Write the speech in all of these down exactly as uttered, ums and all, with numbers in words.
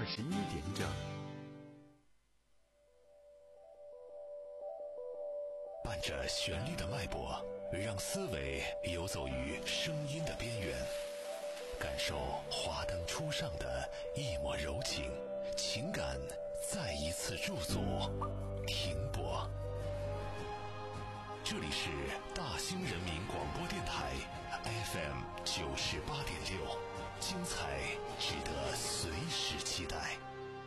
十一点整。 伴着旋律的脉搏，让思维游走于声音的边缘，感受华灯初上的一抹柔情，情感再一次驻足停泊。这里是大兴人民广播电台 F M 九十八点六，精彩值得随时期待。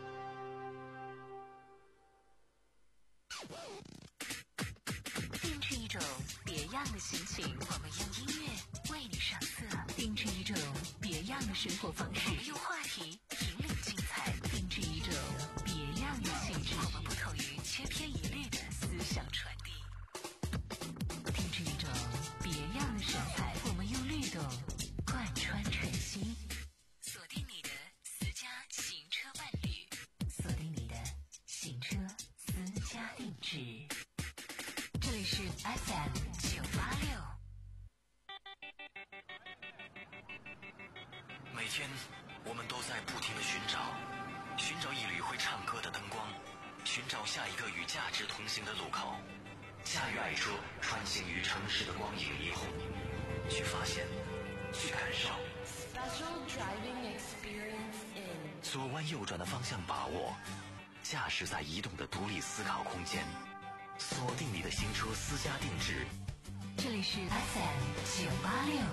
定制一种别样的心情，我们用音乐为你上色；定制一种别样的生活方式，我们用话题引领精彩；定制一种别样的气质，我们不同于千篇一律的思想传递；定制一种别样的神采，我们用律动贯穿晨曦。锁定你的私家行车伴侣，锁定你的行车私家定制。这里是 F M 九八六。 每天我们都在不停地寻找，寻找一缕会唱歌的灯光，寻找下一个与价值同行的路口。驾驭爱车，穿行于城市的光影霓虹，去发现，去感受。 Special driving experience in 左弯右转的方向把握，驾驶在移动的独立思考空间。锁定你的行车私家定制， 这里是 F M 九八六。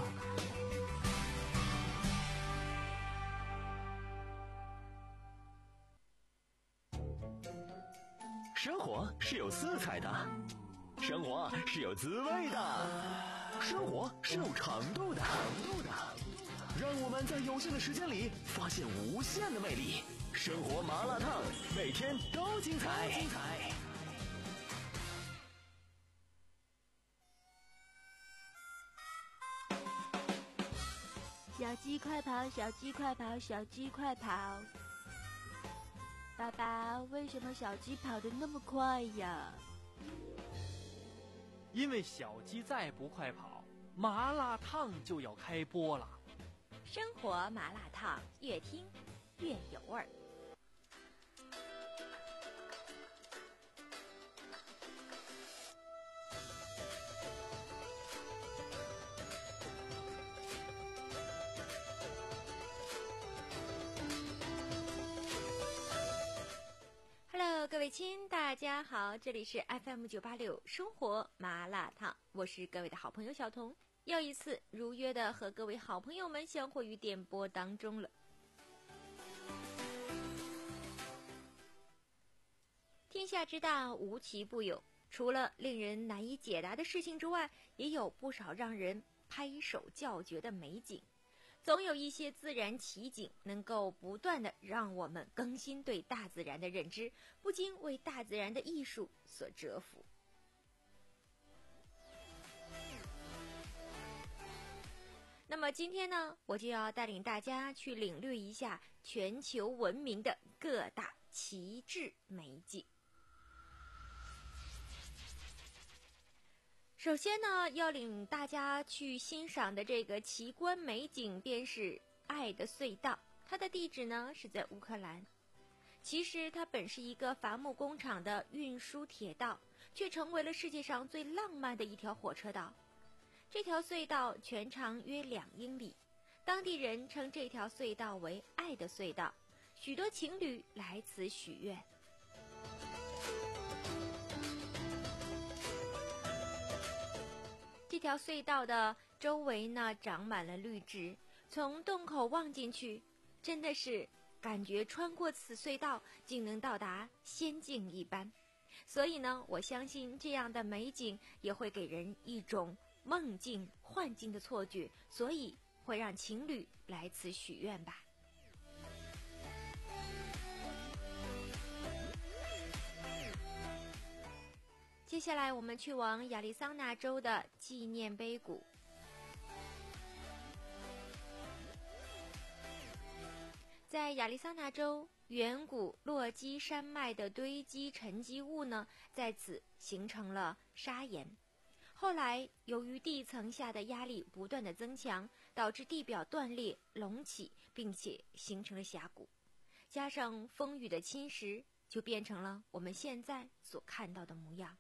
生活是有色彩的，生活是有滋味的，生活是有长度的。让我们在有限的时间里发现无限的魅力。生活麻辣烫，每天都精彩。精彩。 小鸡快跑，小鸡快跑，小鸡快跑！爸爸，为什么小鸡跑得那么快呀？ 因为小鸡再不快跑，麻辣烫就要开播了。 生活麻辣烫，越听越有味儿。Hello， 各位亲，大家好，这里是 F M 九八六生活麻辣烫，我是各位的好朋友小彤，又一次如约的和各位好朋友们相会于电波当中了。天下之大，无奇不有，除了令人难以解答的事情之外，也有不少让人拍手叫绝的美景。总有一些自然奇景能够不断的让我们更新对大自然的认知，不禁为大自然的艺术所折服。那么今天呢，我就要带领大家去领略一下全球闻名的各大奇志美景。首先呢，要领大家去欣赏的这个奇观美景便是爱的隧道，它的地址呢是在乌克兰。其实它本是一个伐木工厂的运输铁道，却成为了世界上最浪漫的一条火车道。这条隧道全长约两英里，当地人称这条隧道为爱的隧道，许多情侣来此许愿。这条隧道的周围呢长满了绿植，从洞口望进去，真的是感觉穿过此隧道竟能到达仙境一般。所以呢，我相信这样的美景也会给人一种梦境幻境的错觉，所以会让情侣来此许愿吧。接下来我们去往亚利桑那州的纪念碑谷。在亚利桑那州，远古落基山脉的堆积沉积物呢，在此形成了砂岩。后来由于地层下的压力不断的增强，导致地表断裂隆起，并且形成了峡谷。 加上风雨的侵蚀，就变成了我们现在所看到的模样。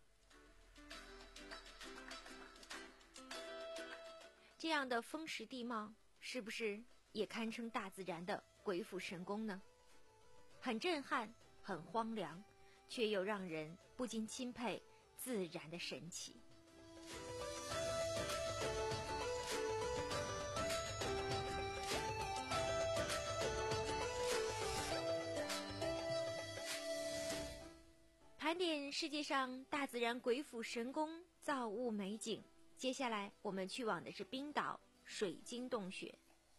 这样的风蚀地貌，是不是也堪称大自然的鬼斧神工呢？很震撼，很荒凉，却又让人不禁钦佩自然的神奇。盘点世界上大自然鬼斧神工造物美景，接下来我们去往的是冰岛水晶洞穴。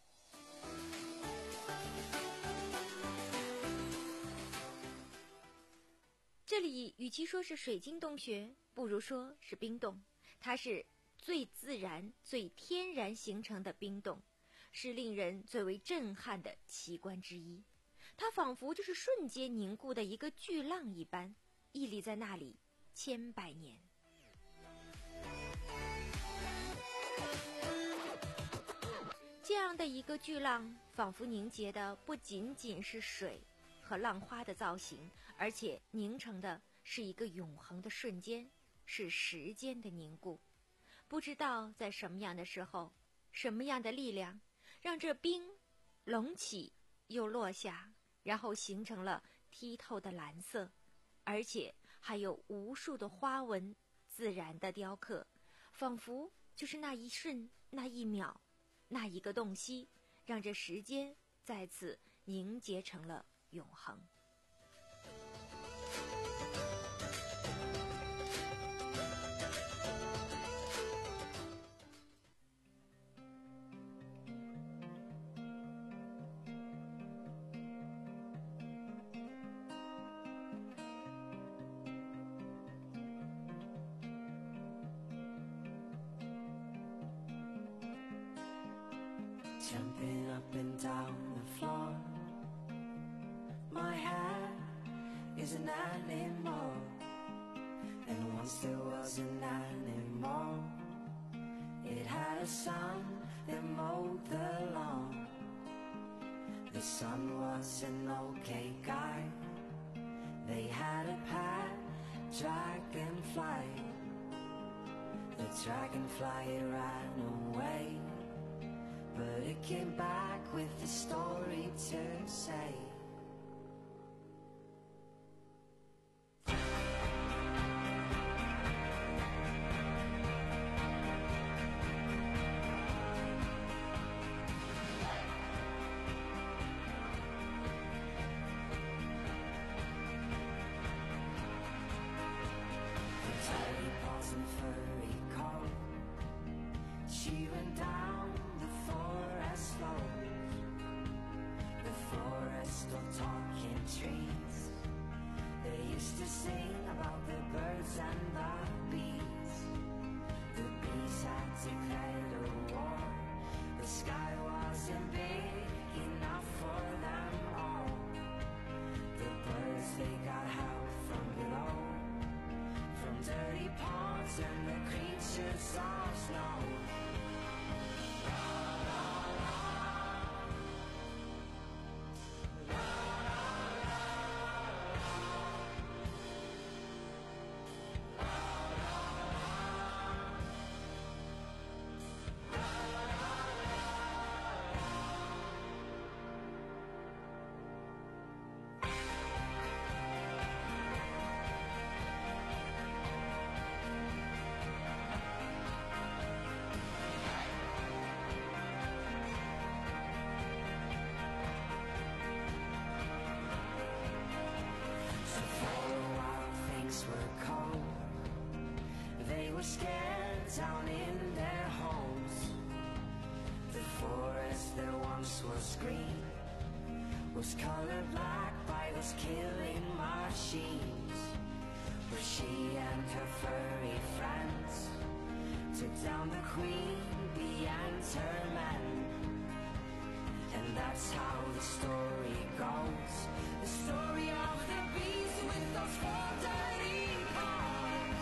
这里与其说是水晶洞穴，不如说是冰洞。它是最自然、最天然形成的冰洞，是令人最为震撼的奇观之一。它仿佛就是瞬间凝固的一个巨浪一般，屹立在那里千百年。这样的一个巨浪，仿佛凝结的不仅仅是水和浪花的造型，而且凝成的是一个永恒的瞬间，是时间的凝固。不知道在什么样的时候，什么样的力量，让这冰隆起又落下，然后形成了剔透的蓝色，而且还有无数的花纹自然的雕刻，仿佛就是那一瞬、那一秒、那一个洞悉，让这时间再次凝结成了永恒。 Jumping up and down the floor, my hair is an animal, and once there was an animal. It had a son that mowed the lawn. The son was an okay guy. They had a pet dragonfly. The dragonfly ran away, but it came back with a story to say. The tiny paws and furry coat, she went down the forest road, the forest of talking trees. They used to sing about the birds and the bees. The bees had declared a war. The sky wasn't big enough for them all. The birds, they got help from below, from dirty ponds and the creatures of snow. So for a while things were cold. They were scared down in their homes. The forest that once was green was colored black by those killing machines. But she and her furry friends took down the queen, bee and her men. And that's how the story goes, the story of the bees with those four dirty paws.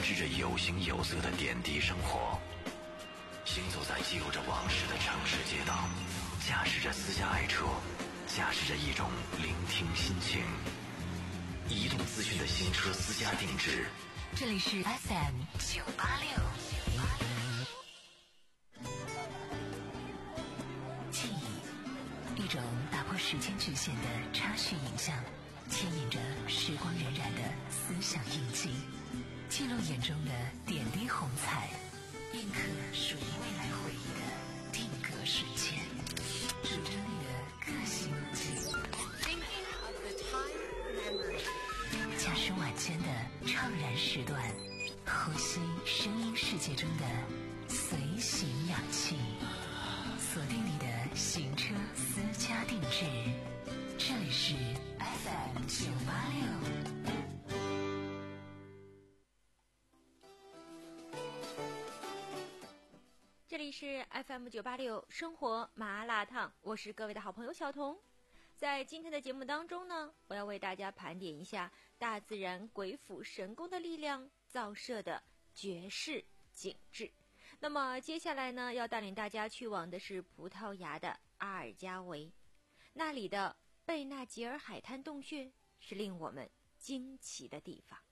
释着有形有色的点滴生活，行走在记录着往事的城市街道，驾驶着私家爱车，驾驶着一种聆听心情。移动资讯的新车私家定制， 这里是 F M 九八六。记忆，一种打破时间局限的插叙影像，牵引着时光荏苒的思想印记，记录眼中的点滴红彩，印刻属于未来回忆的定格瞬间，主张你的个性记忆。驾驶晚间的怅然时段，呼吸声音世界中的随行氧气，锁定你的行车私家定制，这里是 F M 九八六。 这里是 F M 九八六生活麻辣烫，我是各位的好朋友小彤。在今天的节目当中呢，我要为大家盘点一下大自然鬼斧神工的力量造设的绝世景致。那么接下来呢，要带领大家去往的是葡萄牙的阿尔加维，那里的贝纳吉尔海滩洞穴是令我们惊奇的地方。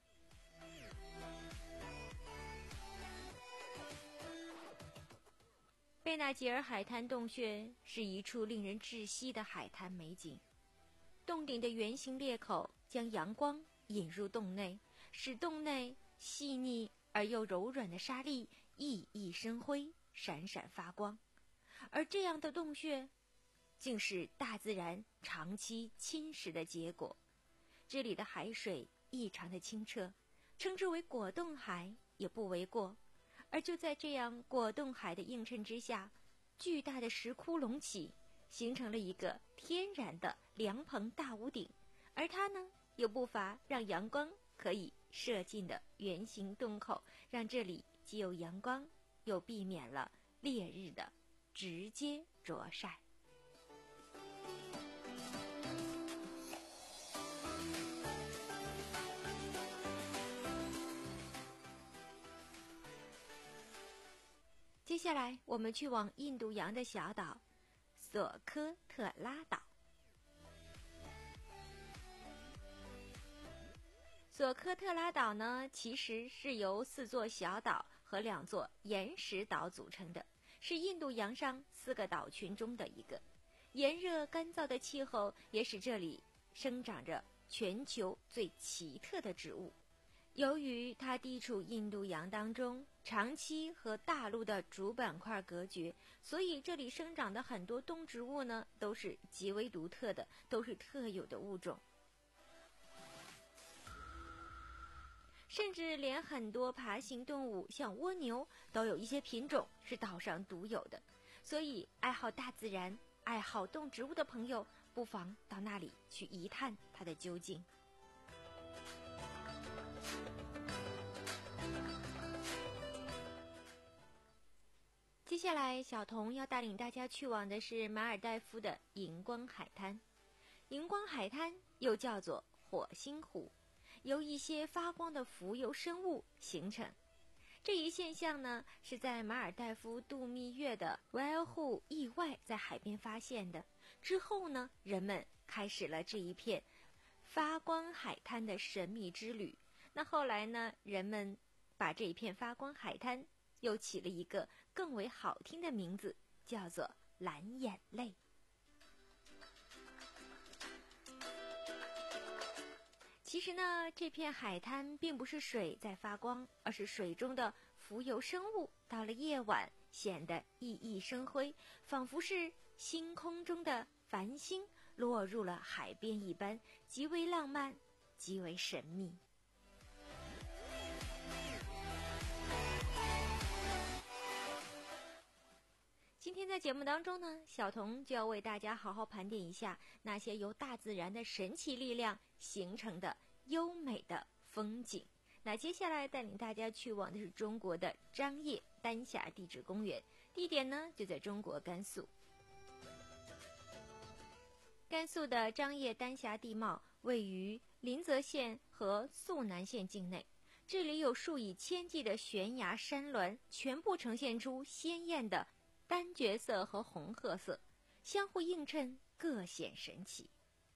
贝纳吉尔海滩洞穴是一处令人窒息的海滩美景，洞顶的圆形裂口将阳光引入洞内，使洞内细腻而又柔软的沙粒熠熠生辉，闪闪发光。而这样的洞穴竟是大自然长期侵蚀的结果。这里的海水异常的清澈，称之为果冻海也不为过。而就在这样果冻海的映衬之下，巨大的石窟隆起，形成了一个天然的凉棚大屋顶，而它呢又不乏让阳光可以射进的圆形洞口，让这里既有阳光，又避免了烈日的直接灼晒。接下来我们去往印度洋的小岛索科特拉岛。索科特拉岛呢，其实是由四座小岛和两座岩石岛组成的，是印度洋上四个岛群中的一个。炎热干燥的气候也使这里生长着全球最奇特的植物。由于它地处印度洋当中，长期和大陆的主板块隔绝，所以这里生长的很多动植物呢，都是极为独特的，都是特有的物种。甚至连很多爬行动物，像蜗牛，都有一些品种是岛上独有的。所以，爱好大自然、爱好动植物的朋友，不妨到那里去一探它的究竟。接下来，小童要带领大家去往的是马尔代夫的荧光海滩。荧光海滩又叫做火星湖，由一些发光的浮游生物形成。这一现象呢，是在马尔代夫度蜜月的 Whale 意外在海边发现的。之后呢，人们开始了这一片发光海滩的神秘之旅。那后来呢，人们把这一片发光海滩又起了一个更为好听的名字，叫做蓝眼泪。其实呢，这片海滩并不是水在发光，而是水中的浮游生物到了夜晚显得熠熠生辉，仿佛是星空中的繁星落入了海边一般，极为浪漫，极为神秘。今天在节目当中呢，小童就要为大家好好盘点一下那些由大自然的神奇力量形成的优美的风景。那接下来带领大家去往的是中国的张掖丹霞地质公园，地点呢就在中国甘肃。甘肃的张掖丹霞地貌位于临泽县和肃南县境内， 这里有数以千计的悬崖山峦，全部呈现出鲜艳的丹角色和红褐色，相互映衬，各显神奇。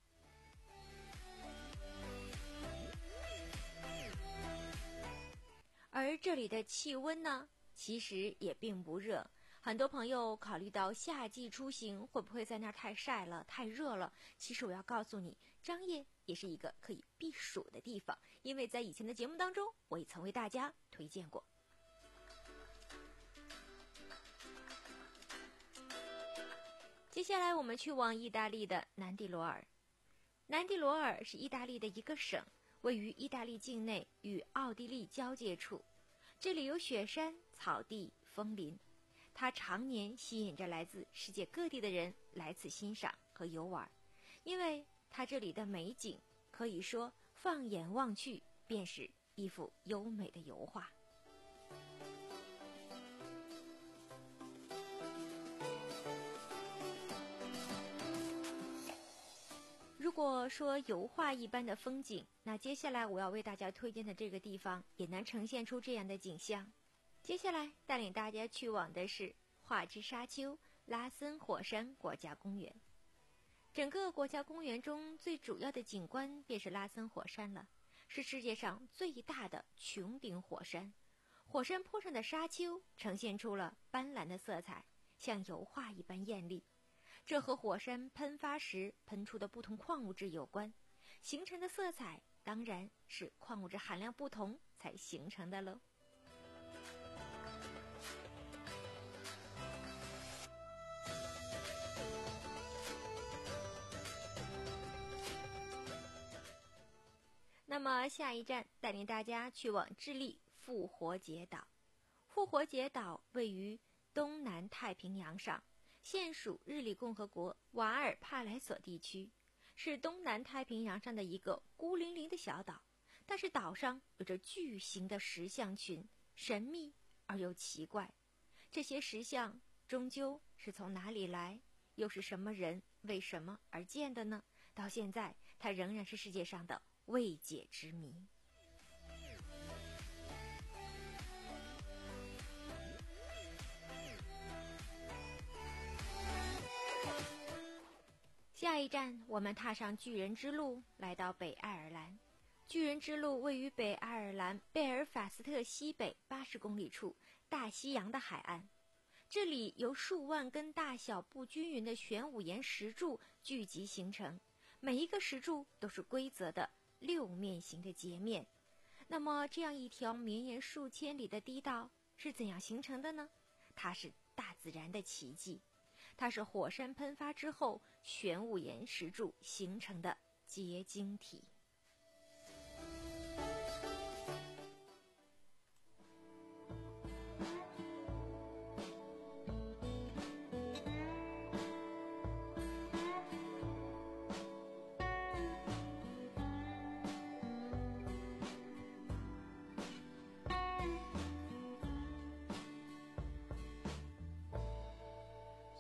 而这里的气温呢，其实也并不热。很多朋友考虑到夏季出行会不会在那儿太晒了、太热了？其实我要告诉你，张掖也是一个可以避暑的地方，因为在以前的节目当中，我也曾为大家推荐过。接下来我们去往意大利的南蒂罗尔。南蒂罗尔是意大利的一个省，位于意大利境内与奥地利交界处。这里有雪山、草地、枫林，它常年吸引着来自世界各地的人来此欣赏和游玩，因为它这里的美景可以说放眼望去便是一幅优美的油画。如果说油画一般的风景，那接下来我要为大家推荐的这个地方也能呈现出这样的景象。接下来带领大家去往的是画之沙丘拉森火山国家公园。整个国家公园中最主要的景观便是拉森火山了，是世界上最大的穹顶火山。火山坡上的沙丘呈现出了斑斓的色彩，像油画一般艳丽。这和火山喷发时喷出的不同矿物质有关，形成的色彩当然是矿物质含量不同才形成的喽。那么下一站带领大家去往智利复活节岛。复活节岛位于东南太平洋上，现属日利共和国瓦尔帕莱索地区，是东南太平洋上的一个孤零零的小岛。但是岛上有着巨型的石像群，神秘而又奇怪。这些石像终究是从哪里来，又是什么人为什么而建的呢？到现在它仍然是世界上的未解之谜。下一站我们踏上巨人之路，来到北爱尔兰。巨人之路位于北爱尔兰贝尔法斯特西北八十公里处，大西洋的海岸。这里由数万根大小不均匀的玄武岩石柱聚集形成，每一个石柱都是规则的六面形的截面。那么这样一条绵延数千里的堤道是怎样形成的呢？它是大自然的奇迹，它是火山喷发之后玄武岩石柱形成的结晶体。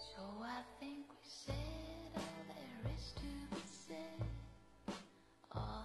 All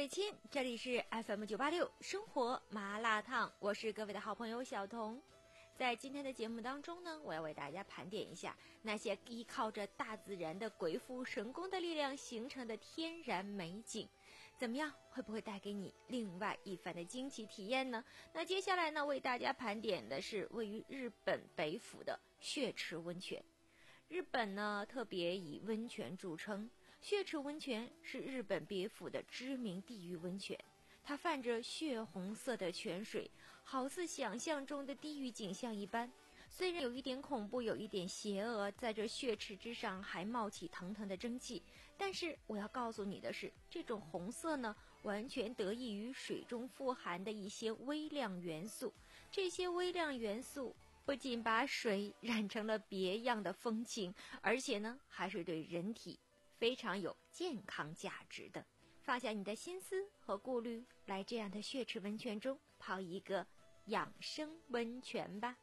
水亲，这里是 F M 九八六生活麻辣烫，我是各位的好朋友小彤。在今天的节目当中呢，我要为大家盘点一下那些依靠着大自然的鬼斧神工的力量形成的天然美景，怎么样？会不会带给你另外一番的惊奇体验呢？那接下来呢，为大家盘点的是位于日本北府的血池温泉。日本呢，特别以温泉著称。血池温泉是日本别府的知名地狱温泉，它泛着血红色的泉水，好似想象中的地狱景象一般。虽然有一点恐怖，有一点邪恶，在这血池之上还冒起腾腾的蒸汽，但是我要告诉你的是，这种红色呢，完全得益于水中富含的一些微量元素。这些微量元素不仅把水染成了别样的风情，而且呢，还是对人体非常有健康价值的。放下你的心思和顾虑，来这样的血池温泉中泡一个养生温泉吧。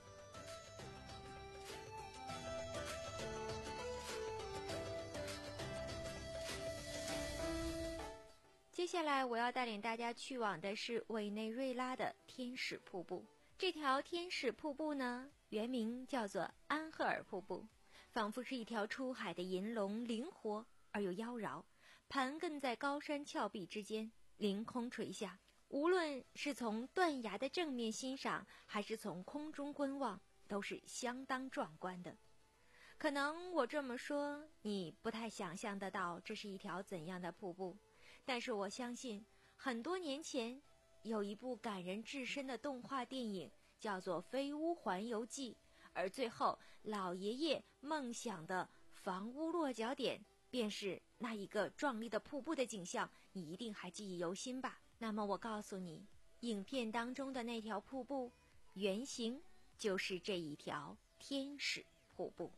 接下来我要带领大家去往的是委内瑞拉的天使瀑布。这条天使瀑布呢，原名叫做安赫尔瀑布，仿佛是一条出海的银龙，灵活而又妖娆，盘亘在高山峭壁之间，凌空垂下。无论是从断崖的正面欣赏，还是从空中观望，都是相当壮观的。可能我这么说，你不太想象得到这是一条怎样的瀑布，但是我相信，很多年前有一部感人至深的动画电影，叫做《飞屋环游记》。而最后老爷爷梦想的房屋落脚点便是那一个壮丽的瀑布的景象，你一定还记忆犹新吧。那么我告诉你，影片当中的那条瀑布原型就是这一条天使瀑布。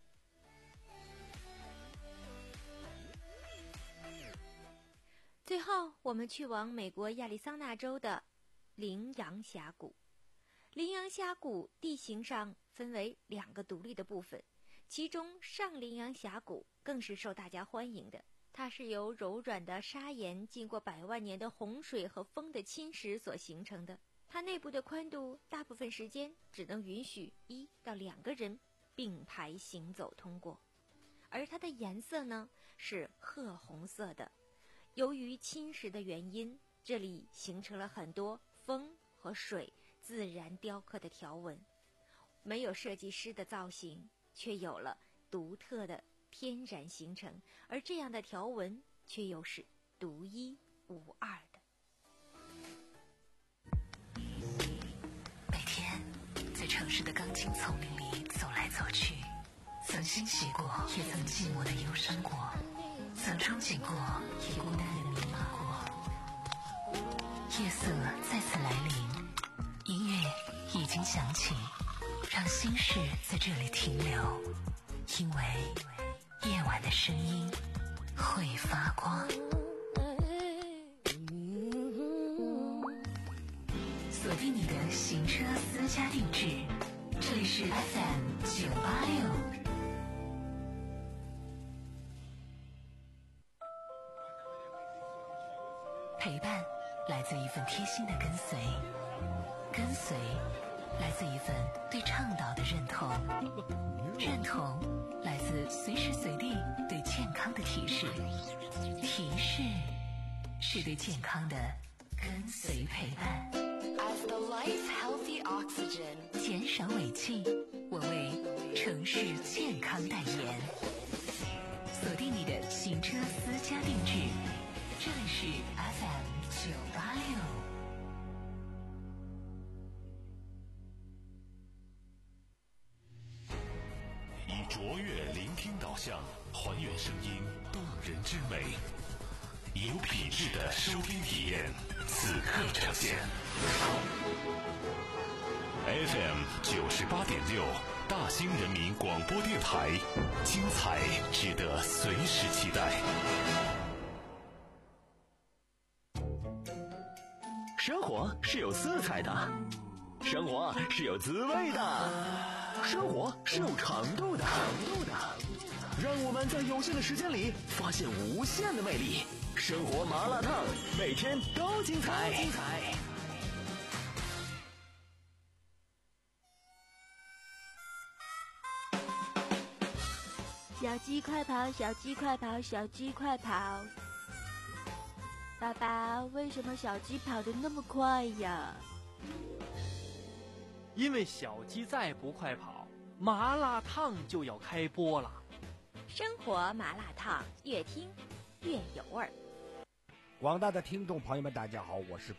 最后我们去往美国亚利桑那州的羚羊峡谷。羚羊峡谷地形上分为两个独立的部分，其中上羚羊峡谷更是受大家欢迎的。它是由柔软的砂岩经过百万年的洪水和风的侵蚀所形成的。它内部的宽度大部分时间只能允许一到两个人并排行走通过，而它的颜色呢是褐红色的。由于侵蚀的原因，这里形成了很多风和水自然雕刻的条纹，没有设计师的造型，却有了独特的天然形成，而这样的条纹却又是独一无二的。 每天在城市的钢筋丛林里走来走去，曾欣喜过，也曾寂寞的忧伤过，曾憧憬过，也孤单的迷茫过。夜色再次来临，音乐已经响起，让心事在这里停留，因为夜晚的声音会发光。锁定你的行车私家定制，这里是 F M 九八六。陪伴来自一份贴心的跟随，跟随来自一份对倡导的认同，认同来自随时随地对健康的提示，提示是对健康的跟随陪伴。 As the life healthy oxygen， 减少尾气，我为城市健康代言。锁定你的行车私家定制，这里是 F M 九八六。 以卓越聆听导向，还原声音动人之美，有品质的收听体验，此刻呈现。F M 九十八点六，大兴人民广播电台，精彩值得随时期待。 生活是有色彩的，生活是有滋味的，生活是有长度的。 让我们在有限的时间里发现无限的魅力。生活麻辣烫，每天都精彩。精彩。 小鸡快跑，小鸡快跑，小鸡快跑！爸爸，为什么小鸡跑得那么快呀？ 因为小鸡再不快跑，麻辣烫就要开播了。 生活麻辣烫，越听越有味儿。 广大的听众朋友们，大家好，我是